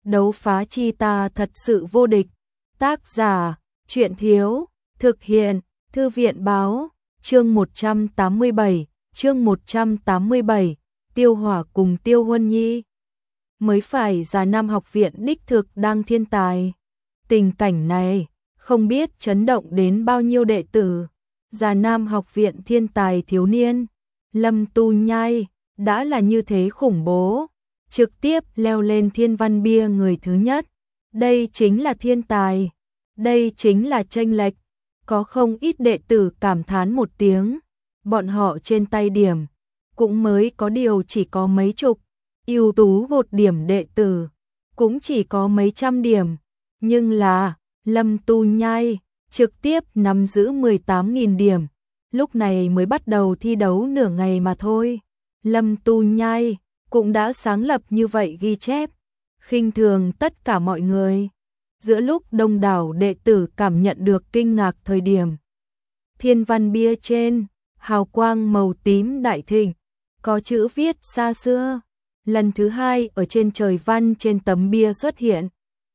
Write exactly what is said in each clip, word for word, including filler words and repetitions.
đấu phá chi ta thật sự vô địch. Tác giả, Truyện Thiếu, thực hiện, Thư viện Báo, chương một trăm tám mươi bảy, chương một trăm tám mươi bảy, Tiêu Hỏa cùng Tiêu Huân Nhi. Mới phải Già Nam học viện đích thực đang thiên tài. Tình cảnh này, không biết chấn động đến bao nhiêu đệ tử. Già Nam học viện thiên tài thiếu niên, Lâm Tu Nhai, đã là như thế khủng bố. Trực tiếp leo lên thiên văn bia người thứ nhất. Đây chính là thiên tài. Đây chính là chênh lệch. Có không ít đệ tử cảm thán một tiếng. Bọn họ trên tay điểm, cũng mới có điều chỉ có mấy chục. Ưu tú một điểm đệ tử, cũng chỉ có mấy trăm điểm. Nhưng là, Lâm Tu Nhai, trực tiếp nắm giữ mười tám nghìn điểm. Lúc này mới bắt đầu thi đấu nửa ngày mà thôi. Lâm Tu Nhai cũng đã sáng lập như vậy ghi chép, khinh thường tất cả mọi người. Giữa lúc đông đảo đệ tử cảm nhận được kinh ngạc thời điểm, thiên văn bia trên, hào quang màu tím đại thịnh, có chữ viết xa xưa, lần thứ hai ở trên trời văn trên tấm bia xuất hiện.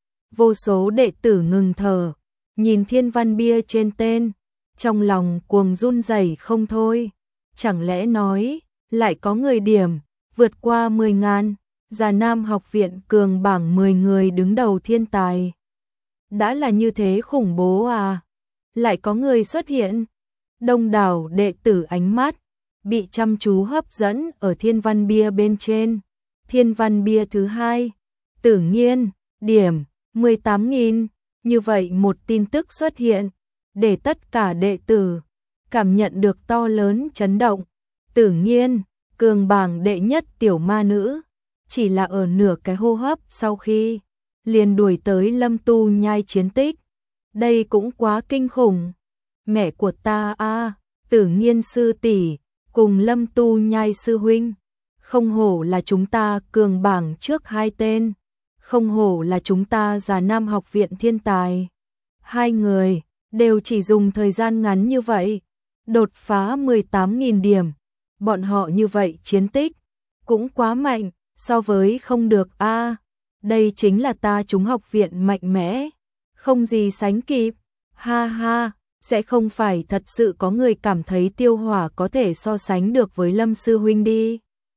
Vô số đệ tử ngừng thở, nhìn thiên văn bia trên tên, trong lòng cuồng run rẩy không thôi. Chẳng lẽ nói, lại có người điểm vượt qua mười ngàn, Già Nam học viện cường bảng mười người đứng đầu thiên tài. Đã là như thế khủng bố à? Lại có người xuất hiện. Đông đảo đệ tử ánh mắt bị chăm chú hấp dẫn ở thiên văn bia bên trên. Thiên văn bia thứ hai, Tử Nghiên, điểm mười tám nghìn. Như vậy một tin tức xuất hiện, để tất cả đệ tử cảm nhận được to lớn chấn động. Tử Nghiên, cường bảng đệ nhất tiểu ma nữ, chỉ là ở nửa cái hô hấp sau khi liền đuổi tới Lâm Tu Nhai chiến tích. Đây cũng quá kinh khủng. Mẹ của ta a, Tử Nghiên sư tỷ cùng Lâm Tu Nhai sư huynh, không hổ là chúng ta cường bảng trước hai tên, không hổ là chúng ta Già Nam học viện thiên tài. Hai người đều chỉ dùng thời gian ngắn như vậy, đột phá mười tám nghìn điểm. Bọn họ như vậy chiến tích cũng quá mạnh, so với không được a. Đây chính là ta chúng học viện mạnh mẽ, không gì sánh kịp. Ha ha, sẽ không phải thật sự có người cảm thấy Tiêu Hỏa có thể so sánh được với Lâm sư huynh đi.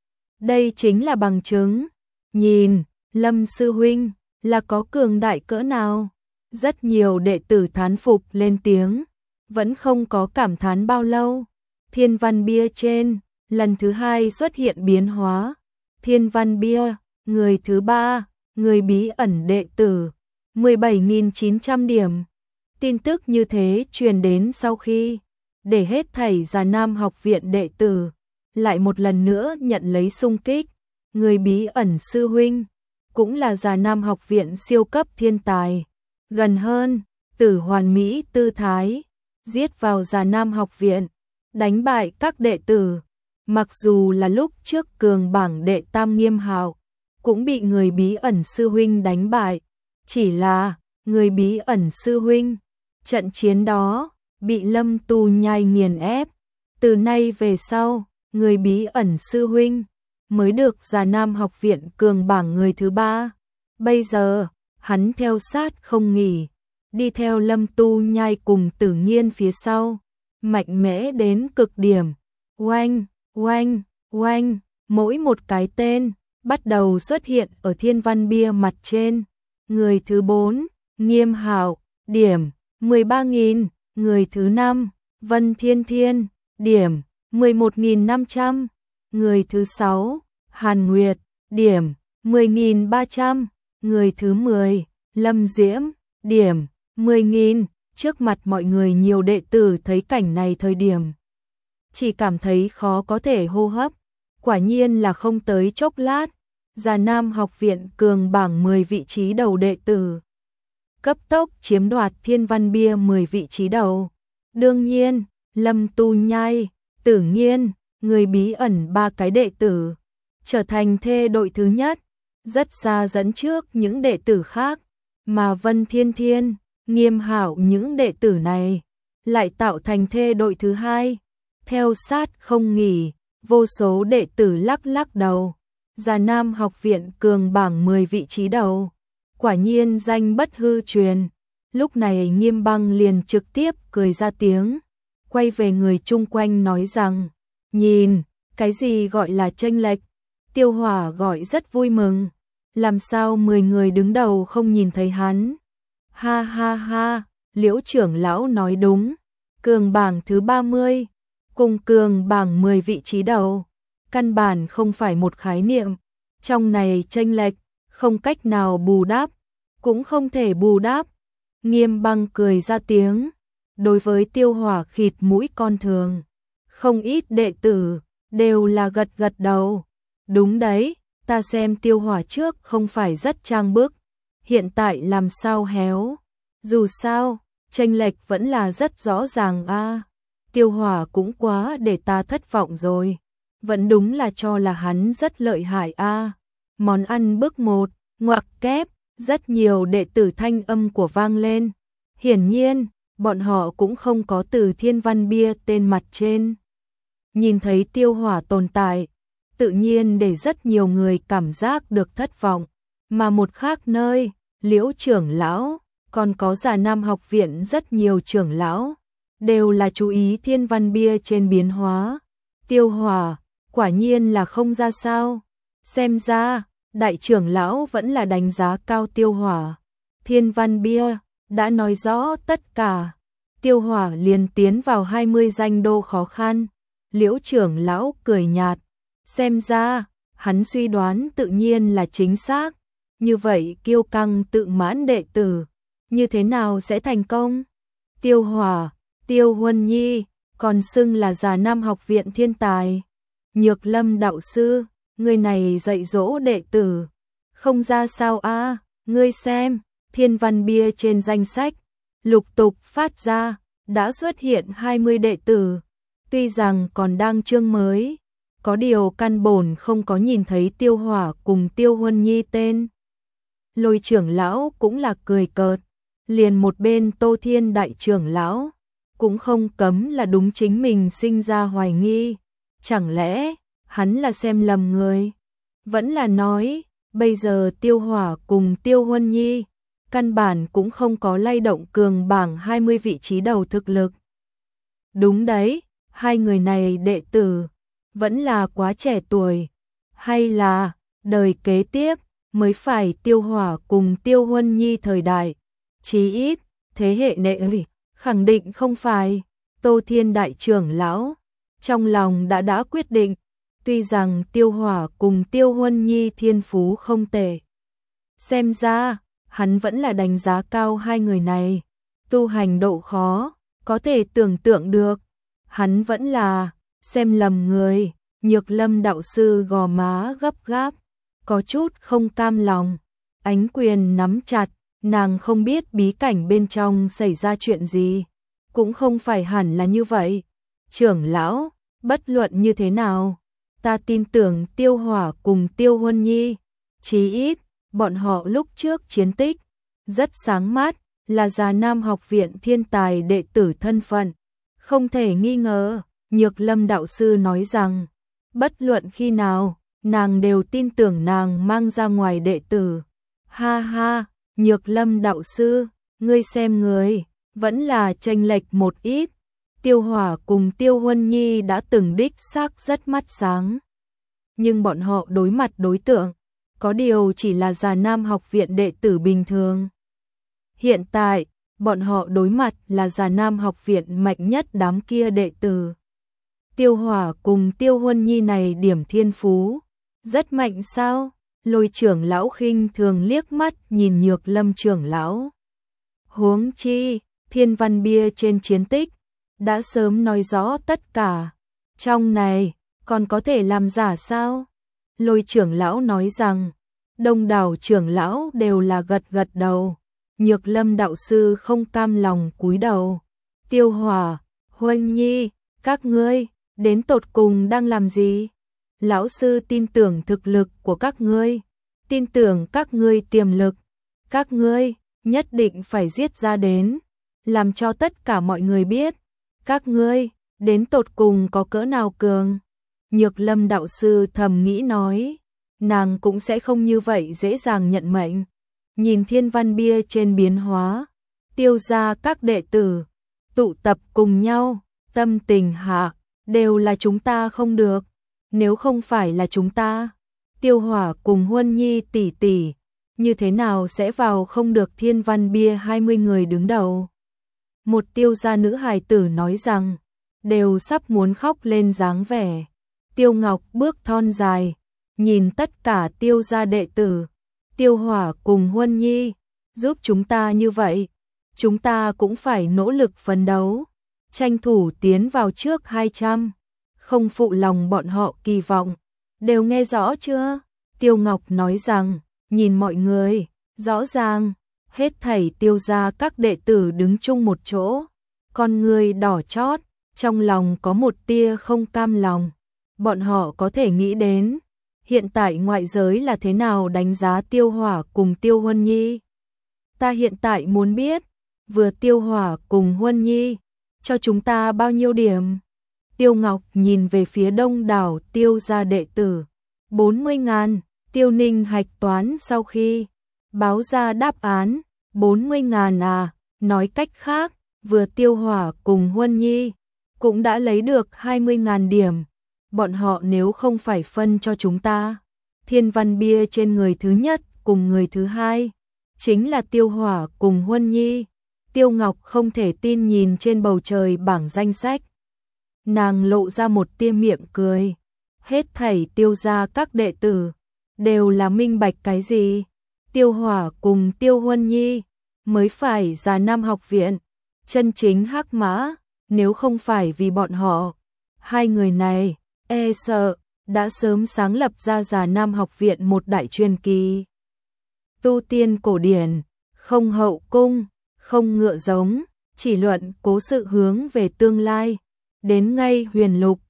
Đây chính là bằng chứng. Nhìn, Lâm sư huynh là có cường đại cỡ nào. Rất nhiều đệ tử thán phục lên tiếng, vẫn không có cảm thán bao lâu. Thiên văn bia trên, lần thứ hai xuất hiện biến hóa. Thiên văn bia, người thứ ba, người bí ẩn đệ tử, mười bảy nghìn chín trăm điểm. Tin tức như thế truyền đến sau khi, để hết thảy Già Nam học viện đệ tử, lại một lần nữa nhận lấy xung kích. Người bí ẩn sư huynh, cũng là Già Nam học viện siêu cấp thiên tài. Gần hơn, Tử Hoàn Mỹ tư thái, giết vào Già Nam học viện, đánh bại các đệ tử. Mặc dù là lúc trước cường bảng đệ tam Nghiêm Hạo, cũng bị người bí ẩn sư huynh đánh bại. Chỉ là, người bí ẩn sư huynh, trận chiến đó, bị Lâm Tu Nhai nghiền ép. Từ nay về sau, người bí ẩn sư huynh, mới được Già Nam học viện cường bảng người thứ ba. Bây giờ, hắn theo sát không nghỉ, đi theo Lâm Tu Nhai cùng Tử Nghiên phía sau, mạnh mẽ đến cực điểm. Oanh, oanh, oanh, mỗi một cái tên bắt đầu xuất hiện ở thiên văn bia mặt trên. Người thứ bốn, Nghiêm Hạo, điểm mười ba nghìn. Người thứ năm, Vân Thiên Thiên, điểm mười một nghìn năm trăm. Người thứ sáu, Hàn Nguyệt, điểm mười nghìn ba trăm. Người thứ mười, Lâm Diễm, điểm mười nghìn. Trước mặt mọi người nhiều đệ tử thấy cảnh này thời điểm, chỉ cảm thấy khó có thể hô hấp. Quả nhiên là không tới chốc lát, Già Nam học viện cường bảng mười vị trí đầu đệ tử, cấp tốc chiếm đoạt thiên văn bia mười vị trí đầu. Đương nhiên, Lâm Tu Nhai, Tử Nghiên, người bí ẩn ba cái đệ tử, trở thành thê đội thứ nhất, rất xa dẫn trước những đệ tử khác. Mà Vân Thiên Thiên, Nghiêm Hạo những đệ tử này, lại tạo thành thê đội thứ hai. Theo sát không nghỉ, vô số đệ tử lắc lắc đầu. Già Nam học viện cường bảng mười vị trí đầu, quả nhiên danh bất hư truyền. Lúc này Nghiêm Băng liền trực tiếp cười ra tiếng, quay về người chung quanh nói rằng, nhìn, cái gì gọi là chênh lệch? Tiêu Hỏa gọi rất vui mừng, làm sao mười người đứng đầu không nhìn thấy hắn? Ha ha ha, Liễu trưởng lão nói đúng, cường bảng thứ ba mươi, cùng cường bảng mười vị trí đầu, căn bản không phải một khái niệm, trong này chênh lệch, không cách nào bù đắp, cũng không thể bù đắp. Nghiêm Băng cười ra tiếng, đối với Tiêu Hỏa khịt mũi con thường, không ít đệ tử đều là gật gật đầu. Đúng đấy, ta xem Tiêu Hỏa trước không phải rất trang bức, hiện tại làm sao héo. Dù sao, chênh lệch vẫn là rất rõ ràng a. À, Tiêu Hỏa cũng quá để ta thất vọng rồi. Vẫn đúng là cho là hắn rất lợi hại a. À, món ăn bước một, ngoặc kép, rất nhiều đệ tử thanh âm của vang lên. Hiển nhiên, bọn họ cũng không có từ thiên văn bia tên mặt trên. Nhìn thấy Tiêu Hỏa tồn tại, tự nhiên để rất nhiều người cảm giác được thất vọng. Mà một khác nơi, Liễu trưởng lão, còn có Già Nam học viện rất nhiều trưởng lão, đều là chú ý thiên văn bia trên biến hóa. Tiêu Hỏa, quả nhiên là không ra sao. Xem ra, đại trưởng lão vẫn là đánh giá cao Tiêu Hỏa. Thiên văn bia đã nói rõ tất cả. Tiêu Hỏa liền tiến vào hai mươi danh đô khó khăn. Liễu trưởng lão cười nhạt, xem ra, hắn suy đoán tự nhiên là chính xác. Như vậy kiêu căng tự mãn đệ tử, như thế nào sẽ thành công? Tiêu Hỏa, Tiêu Huân Nhi, còn xưng là Già Nam học viện thiên tài. Nhược Lâm đạo sư, người này dạy dỗ đệ tử, không ra sao a? À, ngươi xem, thiên văn bia trên danh sách, lục tục phát ra, đã xuất hiện hai mươi đệ tử. Tuy rằng còn đang chương mới, có điều căn bổn không có nhìn thấy Tiêu Hỏa cùng Tiêu Huân Nhi tên. Lôi trưởng lão cũng là cười cợt, liền một bên Tô Thiên đại trưởng lão, cũng không cấm là đúng chính mình sinh ra hoài nghi. Chẳng lẽ, hắn là xem lầm người? Vẫn là nói, bây giờ Tiêu Hỏa cùng Tiêu Huân Nhi, căn bản cũng không có lay động cường bảng hai mươi vị trí đầu thực lực. Đúng đấy, hai người này đệ tử, vẫn là quá trẻ tuổi, hay là đời kế tiếp mới phải Tiêu Hỏa cùng Tiêu Huân Nhi thời đại, chí ít thế hệ nệ ủy, khẳng định không phải. Tô Thiên đại trưởng lão trong lòng đã đã quyết định, tuy rằng Tiêu Hỏa cùng Tiêu Huân Nhi thiên phú không tệ, xem ra hắn vẫn là đánh giá cao hai người này. Tu hành độ khó, có thể tưởng tượng được, hắn vẫn là xem lầm người. Nhược Lâm đạo sư gò má gấp gáp, có chút không cam lòng, ánh quyền nắm chặt, nàng không biết bí cảnh bên trong xảy ra chuyện gì, cũng không phải hẳn là như vậy. Trưởng lão, bất luận như thế nào, ta tin tưởng Tiêu Hỏa cùng Tiêu Huân Nhi, chí ít, bọn họ lúc trước chiến tích rất sáng mát, là Già Nam học viện thiên tài đệ tử thân phận, không thể nghi ngờ. Nhược Lâm đạo sư nói rằng, bất luận khi nào, nàng đều tin tưởng nàng mang ra ngoài đệ tử. Ha ha, Nhược Lâm đạo sư, ngươi xem người, vẫn là chênh lệch một ít. Tiêu Hỏa cùng Tiêu Huân Nhi đã từng đích xác rất mắt sáng. Nhưng bọn họ đối mặt đối tượng, có điều chỉ là Già Nam học viện đệ tử bình thường. Hiện tại, bọn họ đối mặt là Già Nam học viện mạnh nhất đám kia đệ tử. Tiêu Hỏa cùng Tiêu Huân Nhi này điểm thiên phú, rất mạnh sao? Lôi trưởng lão khinh thường liếc mắt nhìn Nhược Lâm trưởng lão. Huống chi, thiên văn bia trên chiến tích, đã sớm nói rõ tất cả. Trong này, còn có thể làm giả sao? Lôi trưởng lão nói rằng, đông đảo trưởng lão đều là gật gật đầu. Nhược Lâm đạo sư không cam lòng cúi đầu. Tiêu Hỏa, Huân Nhi, các ngươi đến tột cùng đang làm gì? Lão sư tin tưởng thực lực của các ngươi, tin tưởng các ngươi tiềm lực, các ngươi nhất định phải giết ra đến, làm cho tất cả mọi người biết, các ngươi đến tột cùng có cỡ nào cường. Nhược Lâm đạo sư thầm nghĩ nói, nàng cũng sẽ không như vậy dễ dàng nhận mệnh. nhìn thiên văn bia trên biến hóa, Tiêu gia các đệ tử tụ tập cùng nhau, tâm tình hạ, đều là chúng ta không được, nếu không phải là chúng ta, Tiêu Hỏa cùng Huân Nhi tỷ tỷ, như thế nào sẽ vào không được thiên văn bia hai mươi người đứng đầu. Một Tiêu gia nữ hài tử nói rằng, đều sắp muốn khóc lên dáng vẻ. Tiêu Ngọc bước thon dài, nhìn tất cả Tiêu gia đệ tử, Tiêu Hỏa cùng Huân Nhi, giúp chúng ta như vậy, chúng ta cũng phải nỗ lực phấn đấu, tranh thủ tiến vào trước hai trăm, không phụ lòng bọn họ kỳ vọng. Đều nghe rõ chưa? Tiêu Ngọc nói rằng, nhìn mọi người, rõ ràng, hết thảy Tiêu gia các đệ tử đứng chung một chỗ, con người đỏ chót, trong lòng có một tia không cam lòng. Bọn họ có thể nghĩ đến, hiện tại ngoại giới là thế nào đánh giá Tiêu Hỏa cùng Tiêu Huân Nhi. Ta hiện tại muốn biết, vừa Tiêu Hỏa cùng Huân Nhi, cho chúng ta bao nhiêu điểm? Tiêu Ngọc nhìn về phía đông đảo Tiêu gia đệ tử, bốn mươi ngàn, Tiêu Ninh hạch toán sau khi báo ra đáp án, bốn mươi ngàn à, nói cách khác, vừa Tiêu Hỏa cùng Huân Nhi, cũng đã lấy được hai mươi ngàn điểm. Bọn họ nếu không phải phân cho chúng ta, thiên văn bia trên người thứ nhất cùng người thứ hai, chính là Tiêu Hỏa cùng Huân Nhi. Tiêu Ngọc không thể tin nhìn trên bầu trời bảng danh sách. Nàng lộ ra một tia miệng cười. Hết thảy Tiêu gia các đệ tử, đều là minh bạch cái gì? Tiêu Hỏa cùng Tiêu Huân Nhi, mới phải Già Nam học viện, chân chính hắc mã, nếu không phải vì bọn họ. Hai người này, e sợ, đã sớm sáng lập ra Già Nam học viện một đại truyền kỳ. Tu tiên cổ điển, không hậu cung, không ngựa giống, chỉ luận cố sự hướng về tương lai. Đến ngay huyền lục,